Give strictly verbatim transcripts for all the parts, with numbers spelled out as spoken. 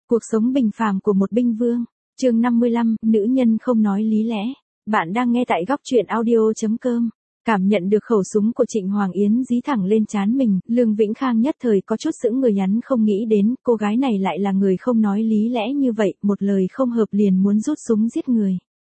Cuộc sống bình phàm của một binh vương. Chương năm mươi lăm, nữ nhân không nói lý lẽ. Bạn đang nghe tại góc truyện audio chấm com. Cảm nhận được khẩu súng của Trịnh Hoàng Yến dí thẳng lên trán mình, Lương Vĩnh Khang nhất thời có chút sững người, hắn không nghĩ đến, cô gái này lại là người không nói lý lẽ như vậy, một lời không hợp liền muốn rút súng giết người.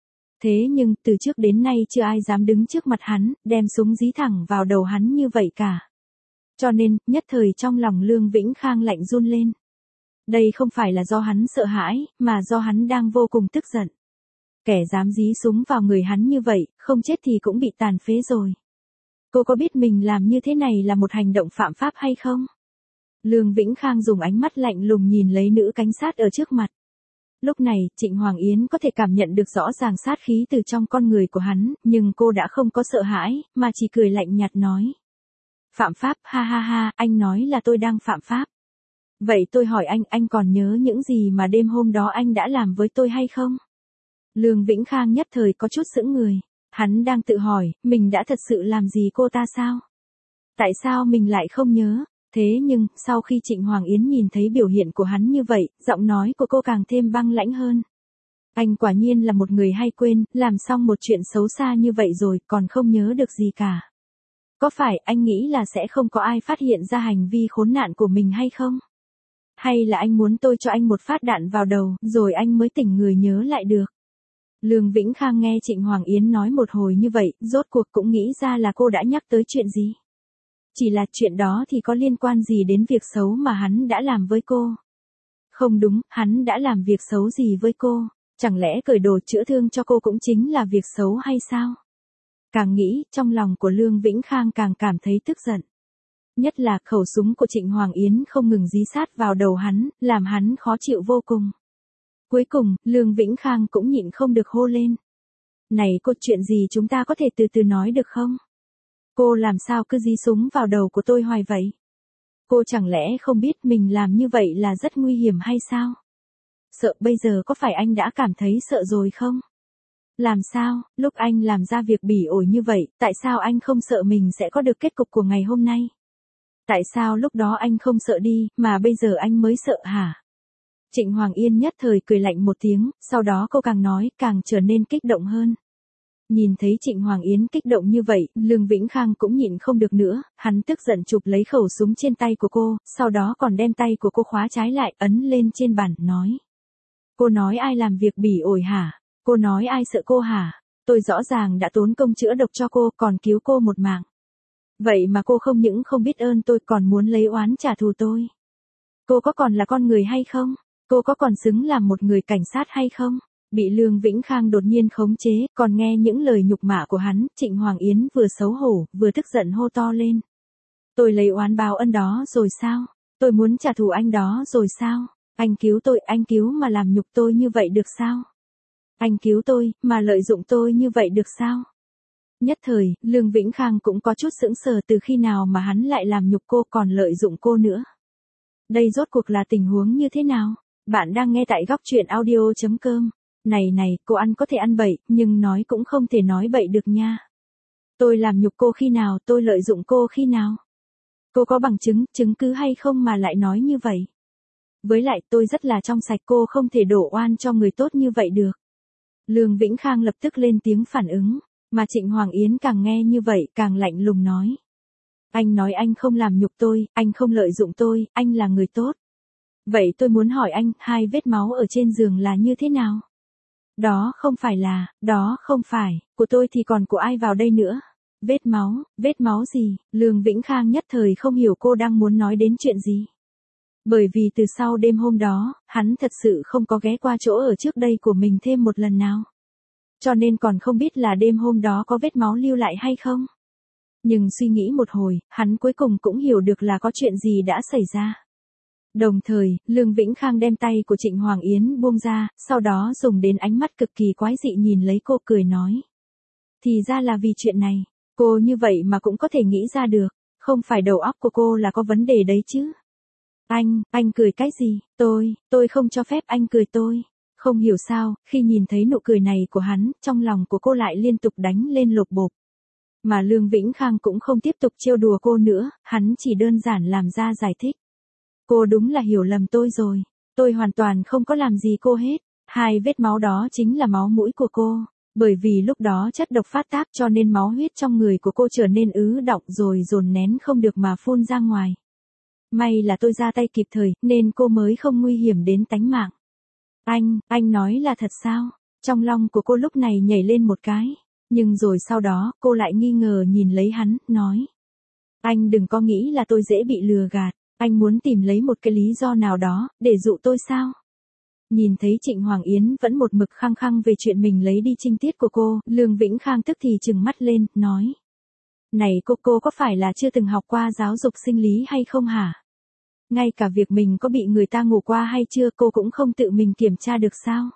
Thế nhưng, từ trước đến nay chưa ai dám đứng trước mặt hắn, đem súng dí thẳng vào đầu hắn như vậy cả. Cho nên, nhất thời trong lòng Lương Vĩnh Khang lạnh run lên. Đây không phải là do hắn sợ hãi, mà do hắn đang vô cùng tức giận. Kẻ dám dí súng vào người hắn như vậy, không chết thì cũng bị tàn phế rồi. Cô có biết mình làm như thế này là một hành động phạm pháp hay không? Lương Vĩnh Khang dùng ánh mắt lạnh lùng nhìn lấy nữ cảnh sát ở trước mặt. Lúc này, Trịnh Hoàng Yến có thể cảm nhận được rõ ràng sát khí từ trong con người của hắn, nhưng cô đã không có sợ hãi, mà chỉ cười lạnh nhạt nói. Phạm pháp, ha ha ha, anh nói là tôi đang phạm pháp. Vậy tôi hỏi anh, anh còn nhớ những gì mà đêm hôm đó anh đã làm với tôi hay không? Lương Vĩnh Khang nhất thời có chút sững người. Hắn đang tự hỏi, mình đã thật sự làm gì cô ta sao? Tại sao mình lại không nhớ? Thế nhưng, sau khi Trịnh Hoàng Yến nhìn thấy biểu hiện của hắn như vậy, giọng nói của cô càng thêm băng lãnh hơn. Anh quả nhiên là một người hay quên, làm xong một chuyện xấu xa như vậy rồi, còn không nhớ được gì cả. Có phải anh nghĩ là sẽ không có ai phát hiện ra hành vi khốn nạn của mình hay không? Hay là anh muốn tôi cho anh một phát đạn vào đầu, rồi anh mới tỉnh người nhớ lại được? Lương Vĩnh Khang nghe Trịnh Hoàng Yến nói một hồi như vậy, rốt cuộc cũng nghĩ ra là cô đã nhắc tới chuyện gì. Chỉ là chuyện đó thì có liên quan gì đến việc xấu mà hắn đã làm với cô? Không đúng, hắn đã làm việc xấu gì với cô? Chẳng lẽ cởi đồ chữa thương cho cô cũng chính là việc xấu hay sao? Càng nghĩ, trong lòng của Lương Vĩnh Khang càng cảm thấy tức giận. Nhất là khẩu súng của Trịnh Hoàng Yến không ngừng dí sát vào đầu hắn, làm hắn khó chịu vô cùng. Cuối cùng, Lương Vĩnh Khang cũng nhịn không được hô lên. Này cô, chuyện gì chúng ta có thể từ từ nói được không? Cô làm sao cứ dí súng vào đầu của tôi hoài vậy? Cô chẳng lẽ không biết mình làm như vậy là rất nguy hiểm hay sao? Sợ bây giờ có phải anh đã cảm thấy sợ rồi không? Làm sao, lúc anh làm ra việc bỉ ổi như vậy, tại sao anh không sợ mình sẽ có được kết cục của ngày hôm nay? Tại sao lúc đó anh không sợ đi, mà bây giờ anh mới sợ hả? Trịnh Hoàng Yên nhất thời cười lạnh một tiếng, sau đó cô càng nói, càng trở nên kích động hơn. Nhìn thấy Trịnh Hoàng Yến kích động như vậy, Lương Vĩnh Khang cũng nhịn không được nữa, hắn tức giận chụp lấy khẩu súng trên tay của cô, sau đó còn đem tay của cô khóa trái lại, ấn lên trên bàn, nói. Cô nói ai làm việc bỉ ổi hả? Cô nói ai sợ cô hả? Tôi rõ ràng đã tốn công chữa độc cho cô, còn cứu cô một mạng. Vậy mà cô không những không biết ơn tôi, còn muốn lấy oán trả thù tôi. Cô có còn là con người hay không? Cô có còn xứng làm một người cảnh sát hay không? Bị Lương Vĩnh Khang đột nhiên khống chế, còn nghe những lời nhục mạ của hắn, Trịnh Hoàng Yến vừa xấu hổ, vừa tức giận hô to lên. Tôi lấy oán báo ân đó rồi sao? Tôi muốn trả thù anh đó rồi sao? Anh cứu tôi, anh cứu mà làm nhục tôi như vậy được sao? Anh cứu tôi, mà lợi dụng tôi như vậy được sao? Nhất thời, Lương Vĩnh Khang cũng có chút sững sờ, từ khi nào mà hắn lại làm nhục cô còn lợi dụng cô nữa. Đây rốt cuộc là tình huống như thế nào? Bạn đang nghe tại góc truyện audio chấm com. Này này, cô ăn có thể ăn bậy, nhưng nói cũng không thể nói bậy được nha. Tôi làm nhục cô khi nào, tôi lợi dụng cô khi nào? Cô có bằng chứng, chứng cứ hay không mà lại nói như vậy? Với lại tôi rất là trong sạch, cô không thể đổ oan cho người tốt như vậy được. Lương Vĩnh Khang lập tức lên tiếng phản ứng, mà Trịnh Hoàng Yến càng nghe như vậy càng lạnh lùng nói. Anh nói anh không làm nhục tôi, anh không lợi dụng tôi, anh là người tốt. Vậy tôi muốn hỏi anh, hai vết máu ở trên giường là như thế nào? Đó không phải là, đó không phải, của tôi thì còn của ai vào đây nữa? Vết máu, vết máu gì? Lương Vĩnh Khang nhất thời không hiểu cô đang muốn nói đến chuyện gì. Bởi vì từ sau đêm hôm đó, hắn thật sự không có ghé qua chỗ ở trước đây của mình thêm một lần nào. Cho nên còn không biết là đêm hôm đó có vết máu lưu lại hay không. Nhưng suy nghĩ một hồi, hắn cuối cùng cũng hiểu được là có chuyện gì đã xảy ra. Đồng thời, Lương Vĩnh Khang đem tay của Trịnh Hoàng Yến buông ra, sau đó dùng đến ánh mắt cực kỳ quái dị nhìn lấy cô, cười nói. Thì ra là vì chuyện này, cô như vậy mà cũng có thể nghĩ ra được, không phải đầu óc của cô là có vấn đề đấy chứ. Anh, anh cười cái gì? Tôi, tôi không cho phép anh cười tôi. Không hiểu sao, khi nhìn thấy nụ cười này của hắn, trong lòng của cô lại liên tục đánh lên lột bột. Mà Lương Vĩnh Khang cũng không tiếp tục trêu đùa cô nữa, hắn chỉ đơn giản làm ra giải thích. Cô đúng là hiểu lầm tôi rồi. Tôi hoàn toàn không có làm gì cô hết. Hai vết máu đó chính là máu mũi của cô. Bởi vì lúc đó chất độc phát tác cho nên máu huyết trong người của cô trở nên ứ đọng rồi dồn nén không được mà phun ra ngoài. May là tôi ra tay kịp thời, nên cô mới không nguy hiểm đến tánh mạng. Anh, anh nói là thật sao? Trong lòng của cô lúc này nhảy lên một cái. Nhưng rồi sau đó, cô lại nghi ngờ nhìn lấy hắn, nói. Anh đừng có nghĩ là tôi dễ bị lừa gạt. Anh muốn tìm lấy một cái lý do nào đó, để dụ tôi sao? Nhìn thấy Trịnh Hoàng Yến vẫn một mực khăng khăng về chuyện mình lấy đi trinh tiết của cô, Lương Vĩnh Khang tức thì trừng mắt lên, nói. Này cô, cô có phải là chưa từng học qua giáo dục sinh lý hay không hả? Ngay cả việc mình có bị người ta ngủ qua hay chưa cô cũng không tự mình kiểm tra được sao?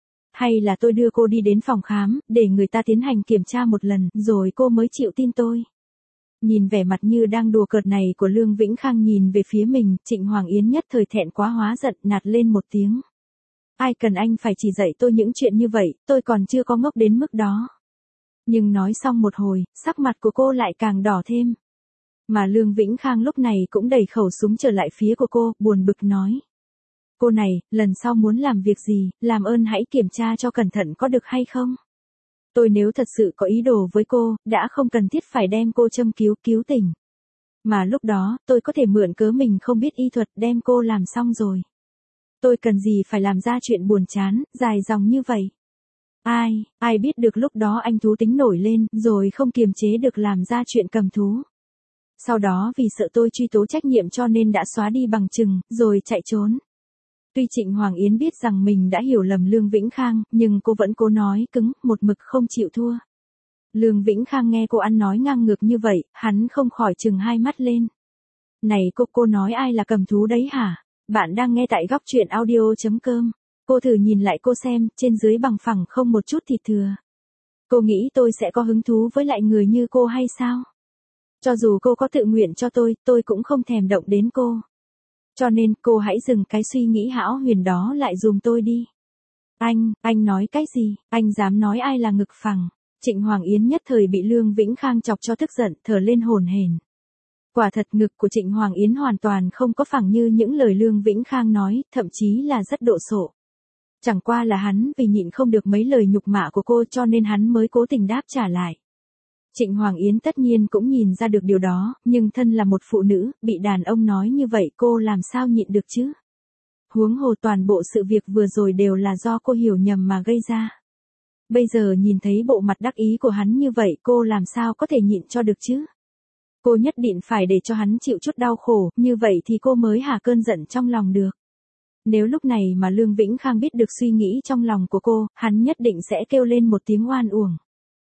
Hay là tôi đưa cô đi đến phòng khám, để người ta tiến hành kiểm tra một lần, rồi cô mới chịu tin tôi? Nhìn vẻ mặt như đang đùa cợt này của Lương Vĩnh Khang nhìn về phía mình, Trịnh Hoàng Yến nhất thời thẹn quá hóa giận, nạt lên một tiếng. Ai cần anh phải chỉ dạy tôi những chuyện như vậy, tôi còn chưa có ngốc đến mức đó. Nhưng nói xong một hồi, sắc mặt của cô lại càng đỏ thêm. Mà Lương Vĩnh Khang lúc này cũng đẩy khẩu súng trở lại phía của cô, buồn bực nói. Cô này, lần sau muốn làm việc gì, làm ơn hãy kiểm tra cho cẩn thận có được hay không? Tôi nếu thật sự có ý đồ với cô, đã không cần thiết phải đem cô châm cứu cứu tỉnh. Mà lúc đó, tôi có thể mượn cớ mình không biết y thuật đem cô làm xong rồi. Tôi cần gì phải làm ra chuyện buồn chán, dài dòng như vậy. Ai, ai biết được lúc đó anh thú tính nổi lên, rồi không kiềm chế được làm ra chuyện cầm thú. Sau đó vì sợ tôi truy tố trách nhiệm cho nên đã xóa đi bằng chứng, rồi chạy trốn. Tuy Trịnh Hoàng Yến biết rằng mình đã hiểu lầm Lương Vĩnh Khang, nhưng cô vẫn cố nói cứng, một mực không chịu thua. Lương Vĩnh Khang nghe cô ăn nói ngang ngược như vậy, hắn không khỏi trừng hai mắt lên. Này cô, cô nói ai là cầm thú đấy hả? Bạn đang nghe tại góc truyện audio.com. Cô thử nhìn lại cô xem, trên dưới bằng phẳng không một chút thịt thừa. Cô nghĩ tôi sẽ có hứng thú với lại người như cô hay sao? Cho dù cô có tự nguyện cho tôi, tôi cũng không thèm động đến cô. Cho nên cô hãy dừng cái suy nghĩ hão huyền đó lại dùm tôi đi. Anh, anh nói cái gì? Anh dám nói ai là ngực phẳng? Trịnh Hoàng Yến nhất thời bị Lương Vĩnh Khang chọc cho tức giận, thở lên hổn hển. Quả thật ngực của Trịnh Hoàng Yến hoàn toàn không có phẳng như những lời Lương Vĩnh Khang nói, thậm chí là rất độ sộ. Chẳng qua là hắn vì nhịn không được mấy lời nhục mạ của cô cho nên hắn mới cố tình đáp trả lại. Trịnh Hoàng Yến tất nhiên cũng nhìn ra được điều đó, nhưng thân là một phụ nữ, bị đàn ông nói như vậy cô làm sao nhịn được chứ? Huống hồ toàn bộ sự việc vừa rồi đều là do cô hiểu nhầm mà gây ra. Bây giờ nhìn thấy bộ mặt đắc ý của hắn như vậy cô làm sao có thể nhịn cho được chứ? Cô nhất định phải để cho hắn chịu chút đau khổ, như vậy thì cô mới hạ cơn giận trong lòng được. Nếu lúc này mà Lương Vĩnh Khang biết được suy nghĩ trong lòng của cô, hắn nhất định sẽ kêu lên một tiếng oan uổng.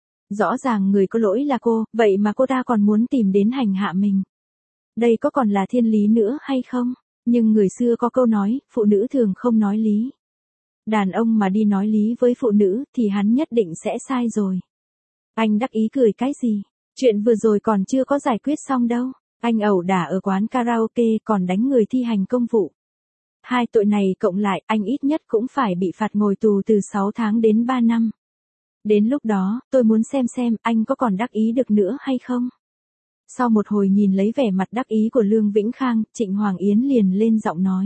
Rõ ràng người có lỗi là cô, vậy mà cô ta còn muốn tìm đến hành hạ mình. Đây có còn là thiên lý nữa hay không? Nhưng người xưa có câu nói, phụ nữ thường không nói lý. Đàn ông mà đi nói lý với phụ nữ thì hắn nhất định sẽ sai rồi. Anh đắc ý cười cái gì? Chuyện vừa rồi còn chưa có giải quyết xong đâu. Anh ẩu đả ở quán karaoke còn đánh người thi hành công vụ. Hai tội này cộng lại anh ít nhất cũng phải bị phạt ngồi tù từ sáu tháng đến ba năm. Đến lúc đó, tôi muốn xem xem anh có còn đắc ý được nữa hay không? Sau một hồi nhìn lấy vẻ mặt đắc ý của Lương Vĩnh Khang, Trịnh Hoàng Yến liền lên giọng nói.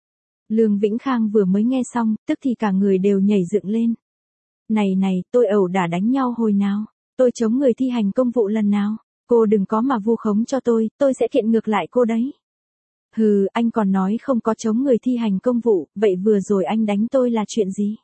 Lương Vĩnh Khang vừa mới nghe xong, tức thì cả người đều nhảy dựng lên. Này này, tôi ẩu đả đánh nhau hồi nào? Tôi chống người thi hành công vụ lần nào? Cô đừng có mà vu khống cho tôi, tôi sẽ kiện ngược lại cô đấy. Hừ, anh còn nói không có chống người thi hành công vụ, vậy vừa rồi anh đánh tôi là chuyện gì?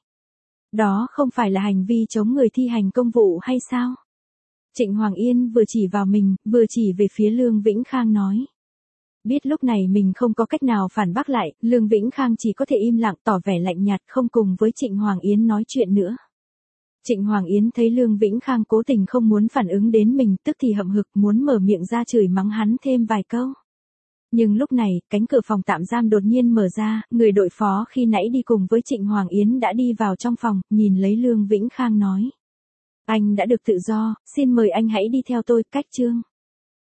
Đó không phải là hành vi chống người thi hành công vụ hay sao? Trịnh Hoàng Yên vừa chỉ vào mình, vừa chỉ về phía Lương Vĩnh Khang nói. Biết lúc này mình không có cách nào phản bác lại, Lương Vĩnh Khang chỉ có thể im lặng tỏ vẻ lạnh nhạt không cùng với Trịnh Hoàng Yến nói chuyện nữa. Trịnh Hoàng Yến thấy Lương Vĩnh Khang cố tình không muốn phản ứng đến mình, tức thì hậm hực muốn mở miệng ra chửi mắng hắn thêm vài câu. Nhưng lúc này, cánh cửa phòng tạm giam đột nhiên mở ra, người đội phó khi nãy đi cùng với Trịnh Hoàng Yến đã đi vào trong phòng, nhìn lấy Lương Vĩnh Khang nói. Anh đã được tự do, xin mời anh hãy đi theo tôi, cách chương.